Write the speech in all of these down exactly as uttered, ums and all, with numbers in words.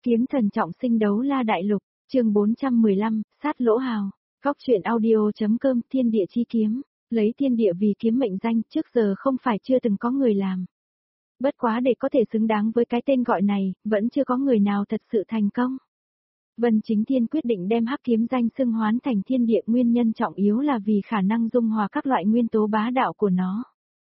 Kiếm thần trọng sinh đấu la đại lục, chương bốn trăm mười lăm, sát lỗ hào. Góc truyện audio.com thiên địa chi kiếm, lấy thiên địa vì kiếm mệnh danh trước giờ không phải chưa từng có người làm. Bất quá để có thể xứng đáng với cái tên gọi này, vẫn chưa có người nào thật sự thành công. Vân Chính Thiên quyết định đem hắc kiếm danh xưng hoán thành thiên địa, nguyên nhân trọng yếu là vì khả năng dung hòa các loại nguyên tố bá đạo của nó.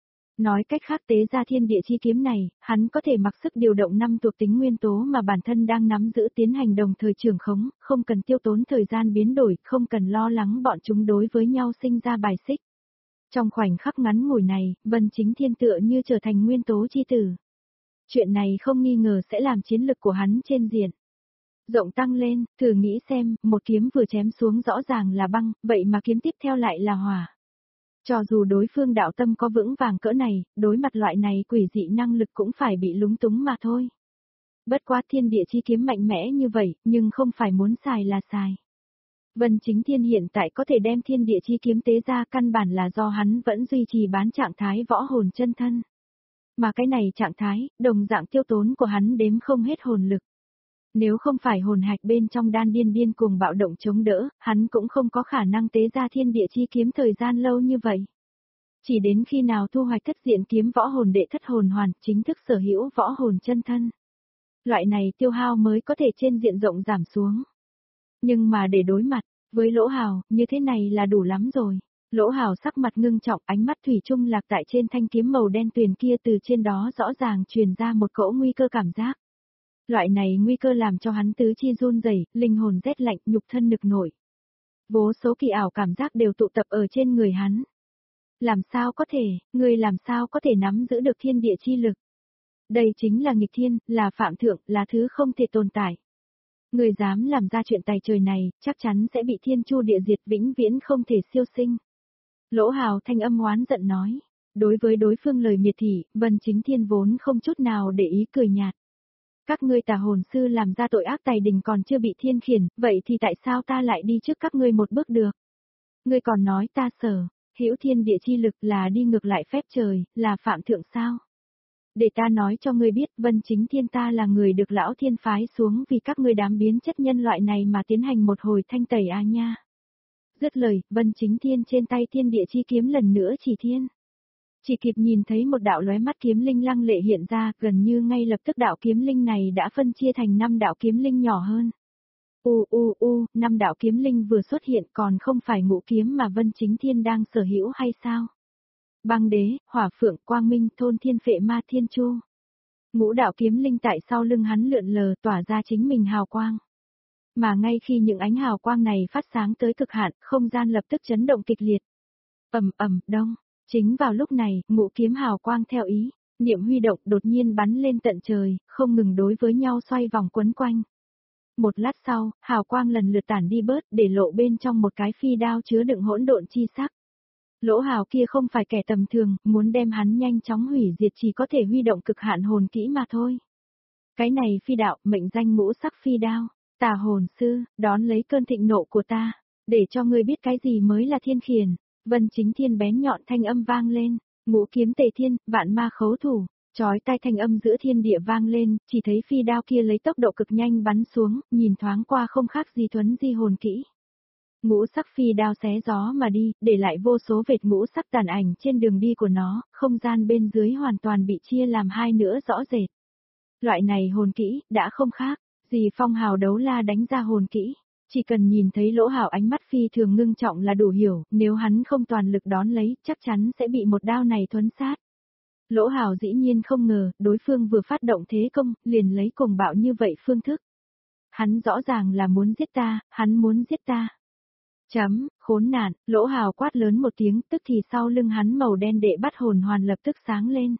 Nói cách khác, tế ra thiên địa chi kiếm này, hắn có thể mặc sức điều động năm thuộc tính nguyên tố mà bản thân đang nắm giữ tiến hành đồng thời trường khống, không cần tiêu tốn thời gian biến đổi, không cần lo lắng bọn chúng đối với nhau sinh ra bài xích. Trong khoảnh khắc ngắn ngủi này, Vân Chính Thiên tựa như trở thành nguyên tố chi tử. Chuyện này không nghi ngờ sẽ làm chiến lực của hắn trên diện rộng tăng lên, thử nghĩ xem, một kiếm vừa chém xuống rõ ràng là băng, vậy mà kiếm tiếp theo lại là hỏa. Cho dù đối phương đạo tâm có vững vàng cỡ này, đối mặt loại này quỷ dị năng lực cũng phải bị lúng túng mà thôi. Bất quá thiên địa chi kiếm mạnh mẽ như vậy, nhưng không phải muốn xài là xài. Vân Chính Thiên hiện tại có thể đem thiên địa chi kiếm tế ra căn bản là do hắn vẫn duy trì bán trạng thái võ hồn chân thân. Mà cái này trạng thái, đồng dạng tiêu tốn của hắn đếm không hết hồn lực. Nếu không phải hồn hạch bên trong đan điên điên cuồng bạo động chống đỡ, hắn cũng không có khả năng tế ra thiên địa chi kiếm thời gian lâu như vậy. Chỉ đến khi nào thu hoạch thất diện kiếm võ hồn đệ thất hồn hoàn, chính thức sở hữu võ hồn chân thân. Loại này tiêu hao mới có thể trên diện rộng giảm xuống. Nhưng mà để đối mặt với Lỗ Hào, như thế này là đủ lắm rồi. Lỗ Hào sắc mặt ngưng trọng, ánh mắt thủy chung lạc tại trên thanh kiếm màu đen tuyền kia, từ trên đó rõ ràng truyền ra một cỗ nguy cơ cảm giác. Loại này nguy cơ làm cho hắn tứ chi run rẩy, linh hồn rét lạnh, nhục thân nực nổi. Vô số kỳ ảo cảm giác đều tụ tập ở trên người hắn. Làm sao có thể, người làm sao có thể nắm giữ được thiên địa chi lực? Đây chính là nghịch thiên, là phạm thượng, là thứ không thể tồn tại. Người dám làm ra chuyện tày trời này, chắc chắn sẽ bị thiên chu địa diệt, vĩnh viễn không thể siêu sinh. Lỗ Hào thanh âm oán giận nói. Đối với đối phương lời miệt thị, Vân Chính Thiên vốn không chút nào để ý, cười nhạt. Các ngươi tà hồn sư làm ra tội ác tày đình còn chưa bị thiên khiển, vậy thì tại sao ta lại đi trước các ngươi một bước được? Ngươi còn nói ta sở hữu thiên địa chi lực là đi ngược lại phép trời, là phạm thượng sao? Để ta nói cho ngươi biết, Vân Chính Thiên ta là người được lão thiên phái xuống vì các ngươi đám biến chất nhân loại này mà tiến hành một hồi thanh tẩy a nha. Dứt lời, Vân Chính Thiên trên tay thiên địa chi kiếm lần nữa chỉ thiên. Chỉ kịp nhìn thấy một đạo lóe mắt kiếm linh lăng lệ hiện ra, gần như ngay lập tức đạo kiếm linh này đã phân chia thành năm đạo kiếm linh nhỏ hơn. U u u, năm đạo kiếm linh vừa xuất hiện, còn không phải ngũ kiếm mà Vân Chính Thiên đang sở hữu hay sao? Băng đế, hỏa phượng, quang minh, thôn thiên phệ ma thiên chu. Ngũ đạo kiếm linh tại sau lưng hắn lượn lờ, tỏa ra chính mình hào quang. Mà ngay khi những ánh hào quang này phát sáng tới cực hạn, không gian lập tức chấn động kịch liệt. Ầm ầm, đông. Chính vào lúc này, ngũ kiếm hào quang theo ý, niệm huy động đột nhiên bắn lên tận trời, không ngừng đối với nhau xoay vòng quấn quanh. Một lát sau, hào quang lần lượt tản đi bớt, để lộ bên trong một cái phi đao chứa đựng hỗn độn chi sắc. Lỗ Hào kia không phải kẻ tầm thường, muốn đem hắn nhanh chóng hủy diệt chỉ có thể huy động cực hạn hồn kỹ mà thôi. Cái này phi đạo, mệnh danh ngũ sắc phi đao, tà hồn sư, đón lấy cơn thịnh nộ của ta, để cho ngươi biết cái gì mới là thiên khiển. Vân Chính Thiên bén nhọn thanh âm vang lên, ngũ kiếm tề thiên, vạn ma khấu thủ, chói tai thanh âm giữa thiên địa vang lên, chỉ thấy phi đao kia lấy tốc độ cực nhanh bắn xuống, nhìn thoáng qua không khác gì thuấn di hồn kỹ. Ngũ sắc phi đao xé gió mà đi, để lại vô số vệt ngũ sắc tàn ảnh trên đường đi của nó, không gian bên dưới hoàn toàn bị chia làm hai nữa rõ rệt. Loại này hồn kỹ, đã không khác gì phong hào đấu la đánh ra hồn kỹ. Chỉ cần nhìn thấy Lỗ Hào ánh mắt phi thường ngưng trọng là đủ hiểu, nếu hắn không toàn lực đón lấy, chắc chắn sẽ bị một đao này thuấn sát. Lỗ Hào dĩ nhiên không ngờ, đối phương vừa phát động thế công, liền lấy cuồng bạo như vậy phương thức. Hắn rõ ràng là muốn giết ta, hắn muốn giết ta. Chấm, khốn nạn, Lỗ Hào quát lớn một tiếng, tức thì sau lưng hắn màu đen đệ bắt hồn hoàn lập tức sáng lên.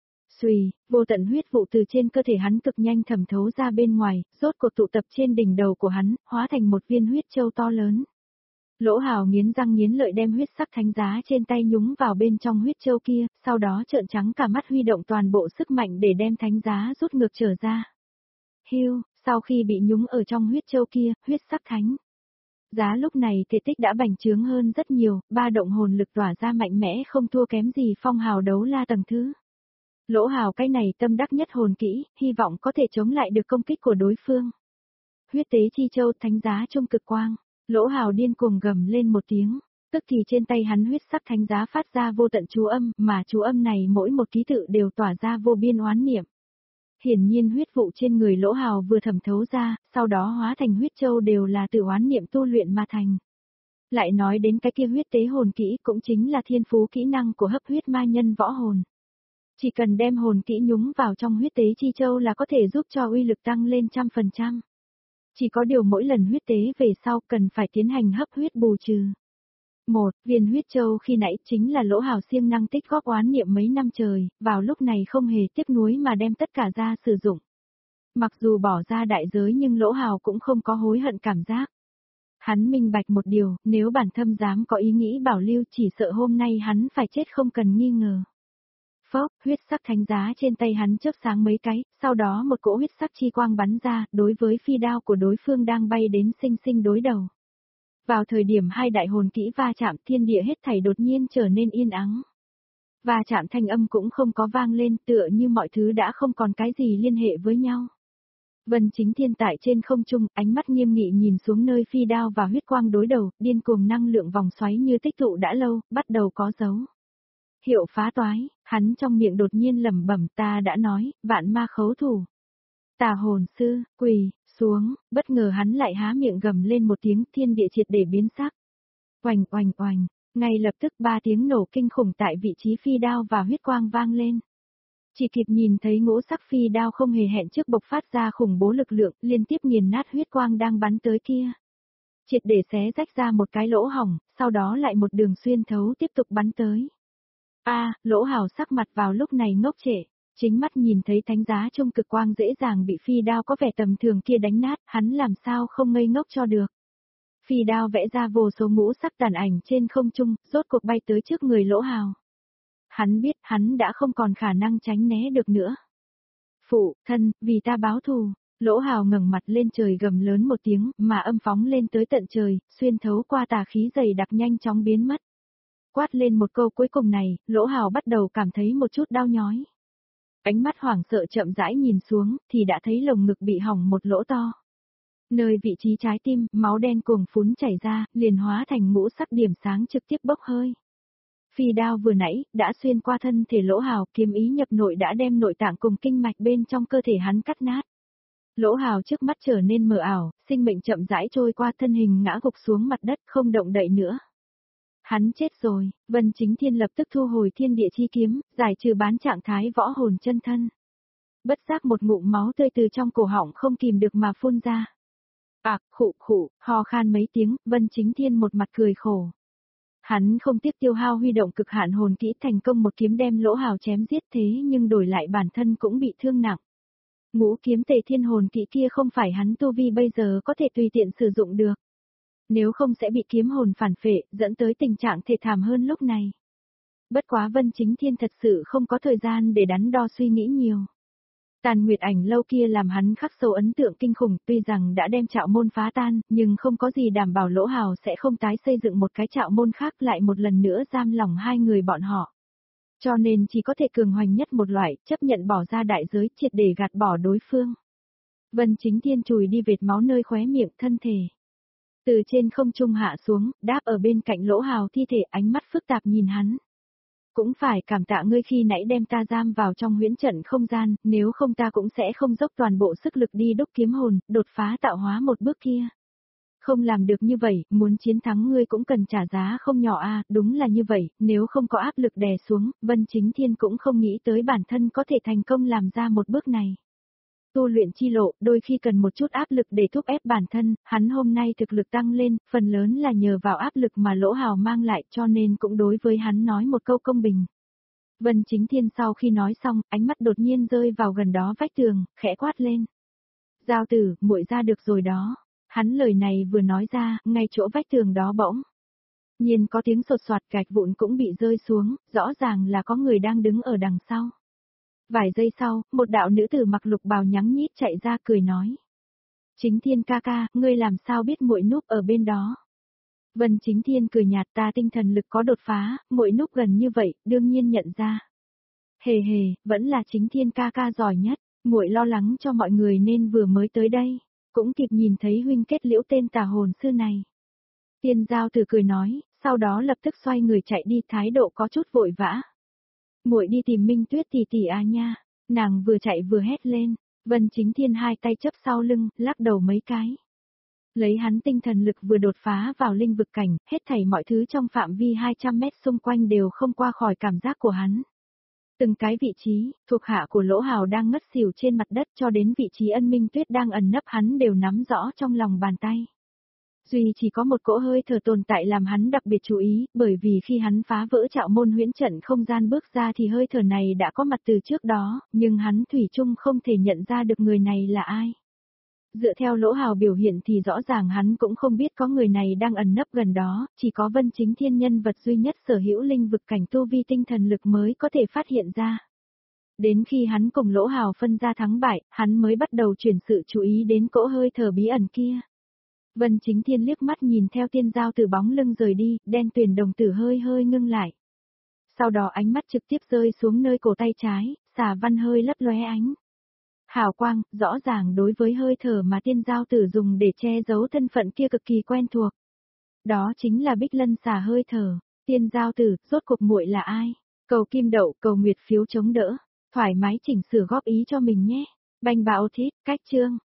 Xùy, vô tận huyết vụ từ trên cơ thể hắn cực nhanh thẩm thấu ra bên ngoài, rốt cuộc tụ tập trên đỉnh đầu của hắn, hóa thành một viên huyết châu to lớn. Lỗ Hào nghiến răng nghiến lợi đem huyết sắc thánh giá trên tay nhúng vào bên trong huyết châu kia, sau đó trợn trắng cả mắt huy động toàn bộ sức mạnh để đem thánh giá rút ngược trở ra. Hiu, sau khi bị nhúng ở trong huyết châu kia, huyết sắc thánh giá lúc này thể tích đã bành trướng hơn rất nhiều, ba động hồn lực tỏa ra mạnh mẽ không thua kém gì phong hào đấu la tầng thứ. Lỗ Hào cái này tâm đắc nhất hồn kỹ, hy vọng có thể chống lại được công kích của đối phương. huyết tế chi châu thánh giá trung cực quang. Lỗ Hào điên cuồng gầm lên một tiếng, tức thì trên tay hắn huyết sắc thánh giá phát ra vô tận chú âm, mà chú âm này mỗi một ký tự đều tỏa ra vô biên oán niệm. Hiển nhiên huyết vụ trên người Lỗ Hào vừa thẩm thấu ra, sau đó hóa thành huyết châu đều là từ oán niệm tu luyện mà thành. Lại nói đến cái kia huyết tế hồn kỹ cũng chính là thiên phú kỹ năng của hấp huyết ma nhân võ hồn. Chỉ cần đem hồn kỹ nhúng vào trong huyết tế chi châu là có thể giúp cho uy lực tăng lên trăm phần trăm. Chỉ có điều mỗi lần huyết tế về sau cần phải tiến hành hấp huyết bù trừ. Một, viên huyết châu khi nãy chính là Lỗ Hào siêng năng tích góp oán niệm mấy năm trời, vào lúc này không hề tiếc nuối mà đem tất cả ra sử dụng. Mặc dù bỏ ra đại giới nhưng Lỗ Hào cũng không có hối hận cảm giác. Hắn minh bạch một điều, nếu bản thân dám có ý nghĩ bảo lưu chỉ sợ hôm nay hắn phải chết không cần nghi ngờ. Phốc, huyết sắc thánh giá trên tay hắn chớp sáng mấy cái, sau đó một cỗ huyết sắc chi quang bắn ra, đối với phi đao của đối phương đang bay đến sinh sinh đối đầu. Vào thời điểm hai đại hồn kỹ va chạm, thiên địa hết thảy đột nhiên trở nên yên ắng. Va chạm thanh âm cũng không có vang lên, tựa như mọi thứ đã không còn cái gì liên hệ với nhau. Vân Chính Thiên tại trên không trung, ánh mắt nghiêm nghị nhìn xuống nơi phi đao và huyết quang đối đầu, điên cuồng năng lượng vòng xoáy như tích tụ đã lâu, bắt đầu có dấu hiệu phá toái, hắn trong miệng đột nhiên lẩm bẩm, ta đã nói, vạn ma khấu thủ. Tà hồn sư, quỳ xuống, bất ngờ hắn lại há miệng gầm lên một tiếng, thiên địa triệt để biến sắc. Oành oành oành, ngay lập tức ba tiếng nổ kinh khủng tại vị trí phi đao và huyết quang vang lên. Chỉ kịp nhìn thấy ngũ sắc phi đao không hề hẹn trước bộc phát ra khủng bố lực lượng, liên tiếp nghiền nát huyết quang đang bắn tới kia. Triệt để xé rách ra một cái lỗ hổng, sau đó lại một đường xuyên thấu tiếp tục bắn tới. A, Lỗ Hào sắc mặt vào lúc này ngốc trệ, chính mắt nhìn thấy thánh giá trung cực quang dễ dàng bị phi đao có vẻ tầm thường kia đánh nát, hắn làm sao không ngây ngốc cho được. Phi đao vẽ ra vô số ngũ sắc tàn ảnh trên không trung, rốt cuộc bay tới trước người Lỗ Hào. Hắn biết hắn đã không còn khả năng tránh né được nữa. Phụ, thân, vì ta báo thù. Lỗ Hào ngẩng mặt lên trời gầm lớn một tiếng, mà âm phóng lên tới tận trời, xuyên thấu qua tà khí dày đặc nhanh chóng biến mất. Quát lên một câu cuối cùng này, Lỗ Hào bắt đầu cảm thấy một chút đau nhói. Ánh mắt hoảng sợ chậm rãi nhìn xuống, thì đã thấy lồng ngực bị hỏng một lỗ to. Nơi vị trí trái tim, máu đen cuồng phún chảy ra, liền hóa thành ngũ sắc điểm sáng trực tiếp bốc hơi. Phi đao vừa nãy, đã xuyên qua thân thể Lỗ Hào, kiếm ý nhập nội đã đem nội tạng cùng kinh mạch bên trong cơ thể hắn cắt nát. Lỗ Hào trước mắt trở nên mờ ảo, sinh mệnh chậm rãi trôi qua, thân hình ngã gục xuống mặt đất không động đậy nữa. Hắn chết rồi, Vân Chính Thiên lập tức thu hồi thiên địa chi kiếm, giải trừ bán trạng thái võ hồn chân thân. Bất giác một ngụm máu tươi từ trong cổ họng không kìm được mà phun ra. Ạc, khụ khụ, ho khan mấy tiếng, Vân Chính Thiên một mặt cười khổ. Hắn không tiếc tiêu hao huy động cực hạn hồn kỹ thành công một kiếm đem Lỗ Hào chém giết, thế nhưng đổi lại bản thân cũng bị thương nặng. Ngũ kiếm tề thiên hồn kỹ kia không phải hắn tu vi bây giờ có thể tùy tiện sử dụng được. Nếu không sẽ bị kiếm hồn phản phệ, dẫn tới tình trạng thê thảm hơn lúc này. Bất quá Vân Chính Thiên thật sự không có thời gian để đắn đo suy nghĩ nhiều. Tàn Nguyệt Ảnh lâu kia làm hắn khắc sâu ấn tượng kinh khủng, tuy rằng đã đem Trạo môn phá tan, nhưng không có gì đảm bảo Lỗ Hào sẽ không tái xây dựng một cái Trạo môn khác lại một lần nữa giam lỏng hai người bọn họ. Cho nên chỉ có thể cường hoành nhất một loại, chấp nhận bỏ ra đại giới triệt để gạt bỏ đối phương. Vân Chính Thiên chùi đi vệt máu nơi khóe miệng thân thể. Từ trên không trung hạ xuống, đáp ở bên cạnh Lỗ Hào thi thể, ánh mắt phức tạp nhìn hắn. Cũng phải cảm tạ ngươi khi nãy đem ta giam vào trong huyễn trận không gian, nếu không ta cũng sẽ không dốc toàn bộ sức lực đi đúc kiếm hồn, đột phá tạo hóa một bước kia. Không làm được như vậy, muốn chiến thắng ngươi cũng cần trả giá không nhỏ a, à, đúng là như vậy, nếu không có áp lực đè xuống, Vân Chính Thiên cũng không nghĩ tới bản thân có thể thành công làm ra một bước này. Tu luyện chi lộ, đôi khi cần một chút áp lực để thúc ép bản thân, hắn hôm nay thực lực tăng lên, phần lớn là nhờ vào áp lực mà Lỗ Hào mang lại, cho nên cũng đối với hắn nói một câu công bình. Vân Chính Thiên sau khi nói xong, ánh mắt đột nhiên rơi vào gần đó vách tường, khẽ quát lên. Giao tử, muội ra được rồi đó. Hắn lời này vừa nói ra, ngay chỗ vách tường đó bỗng nhiên có tiếng sột soạt, gạch vụn cũng bị rơi xuống, rõ ràng là có người đang đứng ở đằng sau. Vài giây sau, một đạo nữ tử mặc lục bào nhắng nhít chạy ra cười nói. Chính Thiên ca ca, ngươi làm sao biết muội núp ở bên đó? Vân Chính Thiên cười nhạt, ta tinh thần lực có đột phá, muội núp gần như vậy, đương nhiên nhận ra. Hề hề, vẫn là Chính Thiên ca ca giỏi nhất, muội lo lắng cho mọi người nên vừa mới tới đây. cũng kịp nhìn thấy huynh kết liễu tên tà hồn sư này. Tiên giao tử cười nói, sau đó lập tức xoay người chạy đi, thái độ có chút vội vã. Muội đi tìm Minh Tuyết tỷ tỷ à nha, nàng vừa chạy vừa hét lên. Vân Chính Thiên hai tay chấp sau lưng, lắc đầu mấy cái. Lấy hắn tinh thần lực vừa đột phá vào linh vực cảnh, hết thảy mọi thứ trong phạm vi hai trăm mét xung quanh đều không qua khỏi cảm giác của hắn. Từng cái vị trí, thuộc hạ của Lỗ Hào đang ngất xỉu trên mặt đất cho đến vị trí Ân Minh Tuyết đang ẩn nấp hắn đều nắm rõ trong lòng bàn tay. Duy chỉ có một cỗ hơi thở tồn tại làm hắn đặc biệt chú ý, bởi vì khi hắn phá vỡ trạo môn huyễn trận không gian bước ra thì hơi thở này đã có mặt từ trước đó, nhưng hắn thủy chung không thể nhận ra được người này là ai. Dựa theo Lỗ Hào biểu hiện thì rõ ràng hắn cũng không biết có người này đang ẩn nấp gần đó, chỉ có Vân Chính Thiên nhân vật duy nhất sở hữu linh vực cảnh tu vi tinh thần lực mới có thể phát hiện ra. Đến khi hắn cùng Lỗ Hào phân ra thắng bại, hắn mới bắt đầu chuyển sự chú ý đến cỗ hơi thở bí ẩn kia. Vân Chính Thiên liếc mắt nhìn theo tiên giao từ bóng lưng rời đi, đen tuyền đồng tử hơi hơi ngưng lại. Sau đó ánh mắt trực tiếp rơi xuống nơi cổ tay trái, xà văn hơi lấp lóe ánh. Hào quang, rõ ràng đối với hơi thở mà tiên giao tử dùng để che giấu thân phận kia cực kỳ quen thuộc. Đó chính là Bích Lân xà hơi thở. Tiên giao tử, rốt cuộc muội là ai? Cầu kim đậu, cầu nguyệt phiếu chống đỡ. Thoải mái chỉnh sửa góp ý cho mình nhé. Banh bạo thít, cách chương.